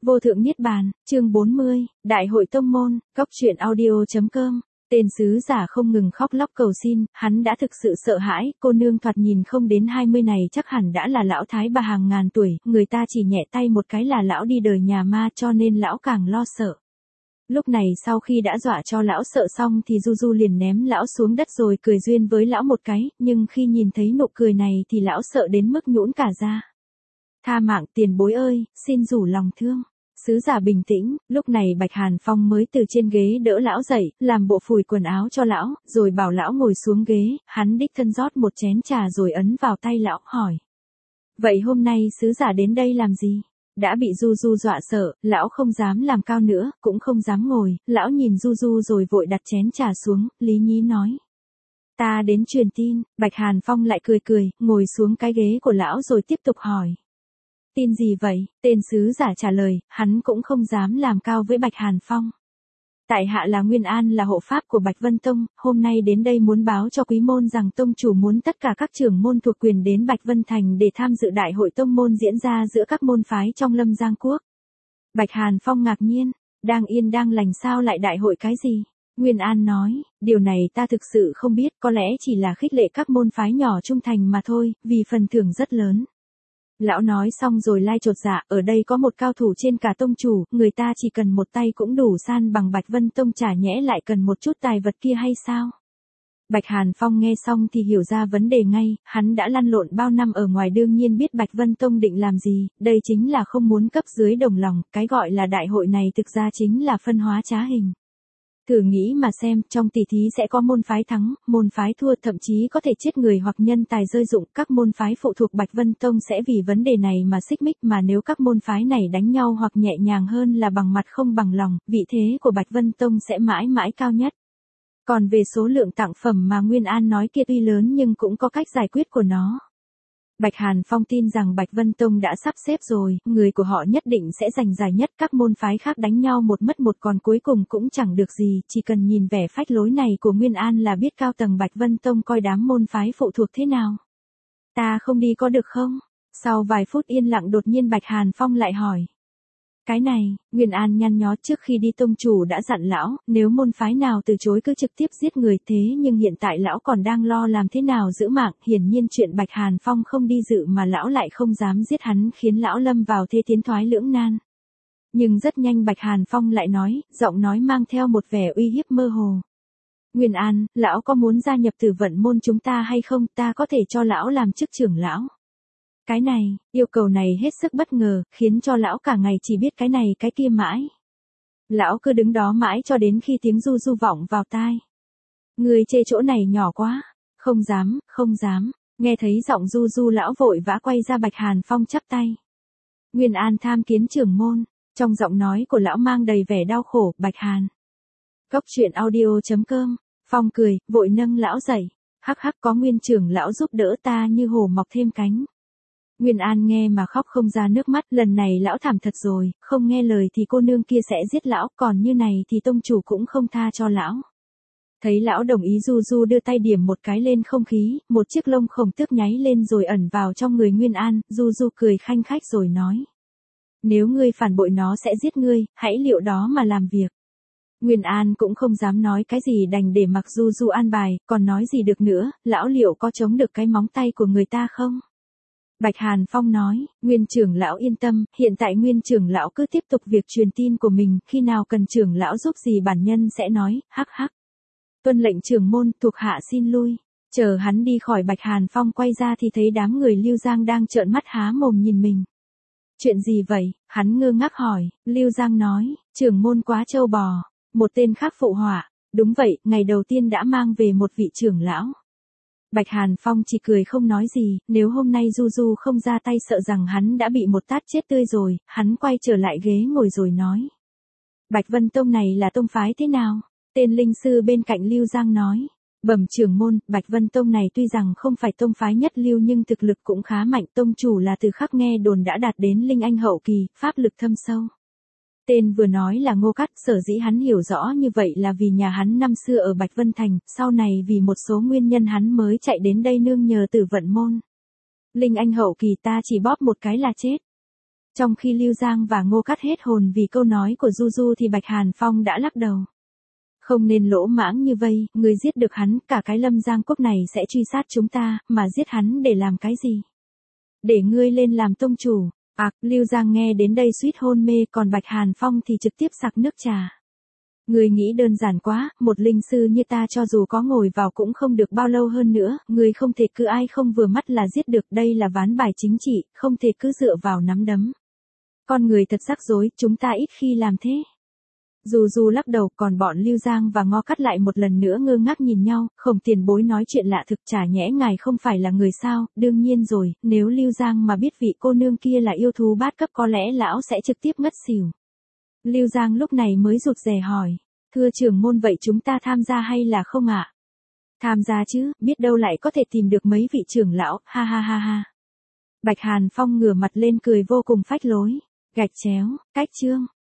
Vô thượng niết bàn, chương 40, Đại hội tông môn, Cóc truyện audio.com. Tên sứ giả không ngừng khóc lóc cầu xin, hắn đã thực sự sợ hãi, cô nương thoạt nhìn không đến 20 này chắc hẳn đã là lão thái bà hàng ngàn tuổi, người ta chỉ nhẹ tay một cái là lão đi đời nhà ma cho nên lão càng lo sợ. Lúc này sau khi đã dọa cho lão sợ xong thì Du Du liền ném lão xuống đất rồi cười duyên với lão một cái, nhưng khi nhìn thấy nụ cười này thì lão sợ đến mức nhũn cả ra. Tha mạng tiền bối ơi, xin rủ lòng thương. Sứ giả bình tĩnh, lúc này Bạch Hàn Phong mới từ trên ghế đỡ lão dậy, làm bộ phủi quần áo cho lão, rồi bảo lão ngồi xuống ghế, hắn đích thân rót một chén trà rồi ấn vào tay lão, hỏi. Vậy hôm nay sứ giả đến đây làm gì? Đã bị Du Du dọa sợ, lão không dám làm cao nữa, cũng không dám ngồi, lão nhìn Du Du rồi vội đặt chén trà xuống, lý nhí nói. Ta đến truyền tin, Bạch Hàn Phong lại cười cười, ngồi xuống cái ghế của lão rồi tiếp tục hỏi. Tin gì vậy? Tên sứ giả trả lời, hắn cũng không dám làm cao với Bạch Hàn Phong. Tại hạ là Nguyên An là hộ pháp của Bạch Vân Tông, hôm nay đến đây muốn báo cho quý môn rằng tông chủ muốn tất cả các trưởng môn thuộc quyền đến Bạch Vân Thành để tham dự đại hội tông môn diễn ra giữa các môn phái trong Lâm Giang Quốc. Bạch Hàn Phong ngạc nhiên, đang yên đang lành sao lại đại hội cái gì? Nguyên An nói, điều này ta thực sự không biết, có lẽ chỉ là khích lệ các môn phái nhỏ trung thành mà thôi, vì phần thưởng rất lớn. Lão nói xong rồi lai chột dạ, ở đây có một cao thủ trên cả tông chủ, người ta chỉ cần một tay cũng đủ san bằng Bạch Vân Tông, chả nhẽ lại cần một chút tài vật kia hay sao? Bạch Hàn Phong nghe xong thì hiểu ra vấn đề ngay, hắn đã lăn lộn bao năm ở ngoài đương nhiên biết Bạch Vân Tông định làm gì, đây chính là không muốn cấp dưới đồng lòng, cái gọi là đại hội này thực ra chính là phân hóa trá hình. Thử nghĩ mà xem, trong tỷ thí sẽ có môn phái thắng, môn phái thua, thậm chí có thể chết người hoặc nhân tài rơi dụng, các môn phái phụ thuộc Bạch Vân Tông sẽ vì vấn đề này mà xích mích, mà nếu các môn phái này đánh nhau hoặc nhẹ nhàng hơn là bằng mặt không bằng lòng, vị thế của Bạch Vân Tông sẽ mãi mãi cao nhất. Còn về số lượng tặng phẩm mà Nguyên An nói kia tuy lớn nhưng cũng có cách giải quyết của nó. Bạch Hàn Phong tin rằng Bạch Vân Tông đã sắp xếp rồi, người của họ nhất định sẽ giành giải nhất, các môn phái khác đánh nhau một mất một còn cuối cùng cũng chẳng được gì, chỉ cần nhìn vẻ phách lối này của Nguyên An là biết cao tầng Bạch Vân Tông coi đám môn phái phụ thuộc thế nào. Ta không đi có được không? Sau vài phút yên lặng đột nhiên Bạch Hàn Phong lại hỏi. Cái này, Nguyên An nhăn nhó, trước khi đi tông chủ đã dặn lão, nếu môn phái nào từ chối cứ trực tiếp giết người, thế nhưng hiện tại lão còn đang lo làm thế nào giữ mạng, hiển nhiên chuyện Bạch Hàn Phong không đi dự mà lão lại không dám giết hắn khiến lão lâm vào thế tiến thoái lưỡng nan. Nhưng rất nhanh Bạch Hàn Phong lại nói, giọng nói mang theo một vẻ uy hiếp mơ hồ. Nguyên An, lão có muốn gia nhập Tử Vận môn chúng ta hay không, ta có thể cho lão làm chức trưởng lão. Cái này, yêu cầu này hết sức bất ngờ, khiến cho lão cả ngày chỉ biết cái này cái kia mãi. Lão cứ đứng đó mãi cho đến khi tiếng Du Du vọng vào tai. Người chê chỗ này nhỏ quá. Không dám, không dám. Nghe thấy giọng Du Du lão vội vã quay ra Bạch Hàn Phong chắp tay. Nguyên An tham kiến trưởng môn. Trong giọng nói của lão mang đầy vẻ đau khổ, Bạch Hàn. Cóc truyện audio.com. Phong cười, vội nâng lão dậy. Hắc hắc, có Nguyên trưởng lão giúp đỡ ta như hổ mọc thêm cánh. Nguyên An nghe mà khóc không ra nước mắt, lần này lão thảm thật rồi, không nghe lời thì cô nương kia sẽ giết lão, còn như này thì tông chủ cũng không tha cho lão. Thấy lão đồng ý, Du Du đưa tay điểm một cái lên không khí, một chiếc lông khổng tước nháy lên rồi ẩn vào trong người Nguyên An, Du Du cười khanh khách rồi nói. Nếu ngươi phản bội nó sẽ giết ngươi, hãy liệu đó mà làm việc. Nguyên An cũng không dám nói cái gì đành để mặc Du Du an bài, còn nói gì được nữa, lão liệu có chống được cái móng tay của người ta không? Bạch Hàn Phong nói, Nguyên trưởng lão yên tâm, hiện tại Nguyên trưởng lão cứ tiếp tục việc truyền tin của mình, khi nào cần trưởng lão giúp gì bản nhân sẽ nói, hắc hắc. Tuân lệnh trưởng môn, thuộc hạ xin lui. Chờ hắn đi khỏi Bạch Hàn Phong quay ra thì thấy đám người Lưu Giang đang trợn mắt há mồm nhìn mình. Chuyện gì vậy? Hắn ngơ ngác hỏi, Lưu Giang nói, trưởng môn quá trâu bò. Một tên khác phụ họa, đúng vậy, ngày đầu tiên đã mang về một vị trưởng lão. Bạch Hàn Phong chỉ cười không nói gì, nếu hôm nay Du Du không ra tay sợ rằng hắn đã bị một tát chết tươi rồi, hắn quay trở lại ghế ngồi rồi nói. Bạch Vân Tông này là tông phái thế nào? Tên linh sư bên cạnh Lưu Giang nói. Bẩm trưởng môn, Bạch Vân Tông này tuy rằng không phải tông phái nhất lưu nhưng thực lực cũng khá mạnh, tông chủ là từ khắc nghe đồn đã đạt đến linh anh hậu kỳ, pháp lực thâm sâu. Tên vừa nói là Ngô Cát, sở dĩ hắn hiểu rõ như vậy là vì nhà hắn năm xưa ở Bạch Vân Thành, sau này vì một số nguyên nhân hắn mới chạy đến đây nương nhờ Tử Vận môn. Linh anh hậu kỳ ta chỉ bóp một cái là chết. Trong khi Lưu Giang và Ngô Cát hết hồn vì câu nói của Du Du thì Bạch Hàn Phong đã lắc đầu. Không nên lỗ mãng như vây, người giết được hắn, cả cái Lâm Giang Quốc này sẽ truy sát chúng ta, mà giết hắn để làm cái gì? Để ngươi lên làm tông chủ. Lưu Giang nghe đến đây suýt hôn mê, còn Bạch Hàn Phong thì trực tiếp sặc nước trà. Ngươi nghĩ đơn giản quá, một linh sư như ta cho dù có ngồi vào cũng không được bao lâu hơn nữa, ngươi không thể cứ ai không vừa mắt là giết được, đây là ván bài chính trị, không thể cứ dựa vào nắm đấm. Con người thật rắc rối, chúng ta ít khi làm thế. Du lắc đầu, còn bọn Lưu Giang và Ngô Cát lại một lần nữa ngơ ngác nhìn nhau. Khổng tiền bối nói chuyện lạ thực, chả nhẽ ngài không phải là người sao? Đương nhiên rồi, nếu Lưu Giang mà biết vị cô nương kia là yêu thú bát cấp có lẽ lão sẽ trực tiếp ngất xỉu. Lưu Giang lúc này mới rụt rè hỏi, thưa trưởng môn, vậy chúng ta tham gia hay là không ạ? Tham gia chứ, biết đâu lại có thể tìm được mấy vị trưởng lão, ha ha ha ha. Bạch Hàn Phong ngửa mặt lên cười vô cùng phách lối. Gạch chéo, cách chương.